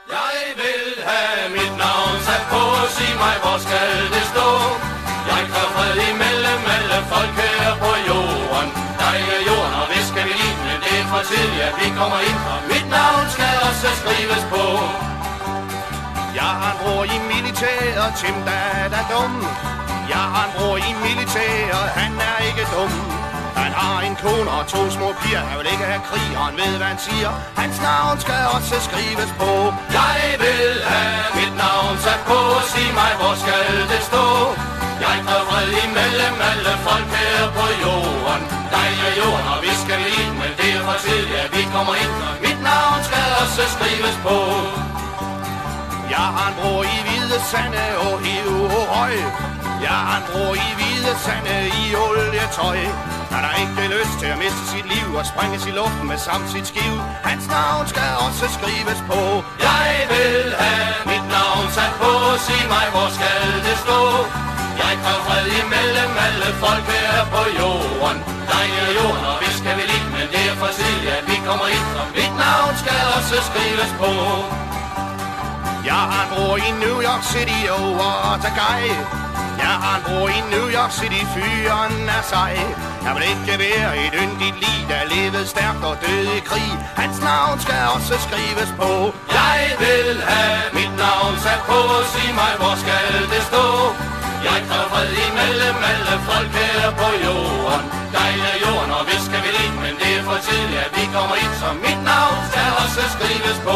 Jeg vil have mit navn sat på, sig mig, hvor skal det stå? Jeg kræver fred imellem alle folk her på jorden. Dejlige jorden, og hvis skal vi lide, men det er for tidligt, at vi kommer ind. Og mit navn skal også skrives på. Jeg har en bror i militæret, Tim, der er dum. Jeg har en bror i militæret, han er ikke dum. Han har en kone og 2 små piger, han vil ikke have krig, og han ved, hvad han siger. Hans navn skal også skrives på. Jeg vil have mit navn sat på, sig mig, hvor skal det stå? Jeg kræver fred imellem alle folk her på jorden. Dejlige jorden, og vi skal vi lide, men det er for tidligt, at vi kommer ind. Og mit navn skal også skrives på. Jeg har en bror i Hvide Sande og Hiv og Høj. Jeg har en bror i Hvide Sande i olietøj. Han har ikke lyst til at miste sit liv og springes i luften med samt sit skiv. Hans navn skal også skrives på. Jeg vil have mit navn sat på, sig mig, hvor skal det stå? Jeg kræver fred imellem alle folk her på jorden. Dejlige jorden, og vi skal vi lide, men det er for tidligt, at vi kommer ind. Og mit navn skal også skrives på. Jeg har en bror i New York City over Tagay. Jeg har en bror i New York City, fyren er sej. Han vil ikke være et yndigt lig, der levede stærkt og døde i krig. Hans navn skal også skrives på. Jeg vil have mit navn sat på, sig mig, hvor skal det stå? Jeg kræver fred imellem alle folk her på jorden. Dejlige jorden, og vi skal vi lide, men det er for tidligt, at vi kommer ind. Så mit navn skal også skrives på.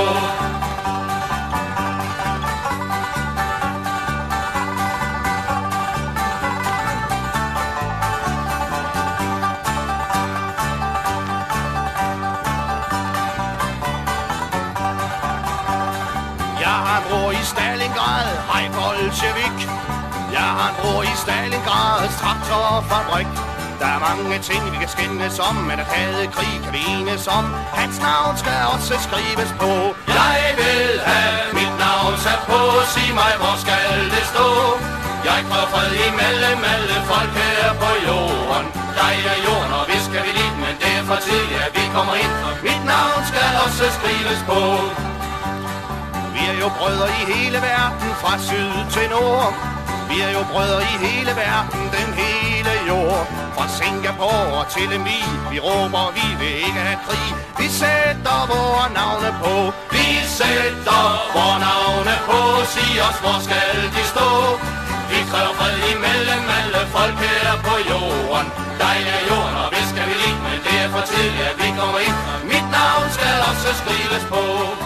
Jeg har en bror i Stalingrad, hej bolsjevik. Jeg har en bror i Stalingrads traktorfabrik. Der er mange ting, vi kan skændes om, men at have krig kan vi enes om. Hans navn skal også skrives på. Jeg vil have mit navn sat på, sig mig, hvor skal det stå? Jeg kræver fred imellem alle folk her på jorden. Dejlige jorden, og vi skal vi lide, men det er for tidligt, at vi kommer ind. Og mit navn skal også skrives på. Vi er jo brødre i hele verden, fra syd til nord. Vi er jo brødre i hele verden, den hele jord. Fra Singapore til Lemvi, vi råber, vi vil ikke have krig. Vi sætter vores navne på. Vi sætter vores navne på, sig os, hvor skal de stå? Vi kræver fred imellem alle folk her på jorden. Dejlige jorden, og vi skal vi lide, men det er for tidligt, at vi kommer ind. Mit navn skal også skrives på.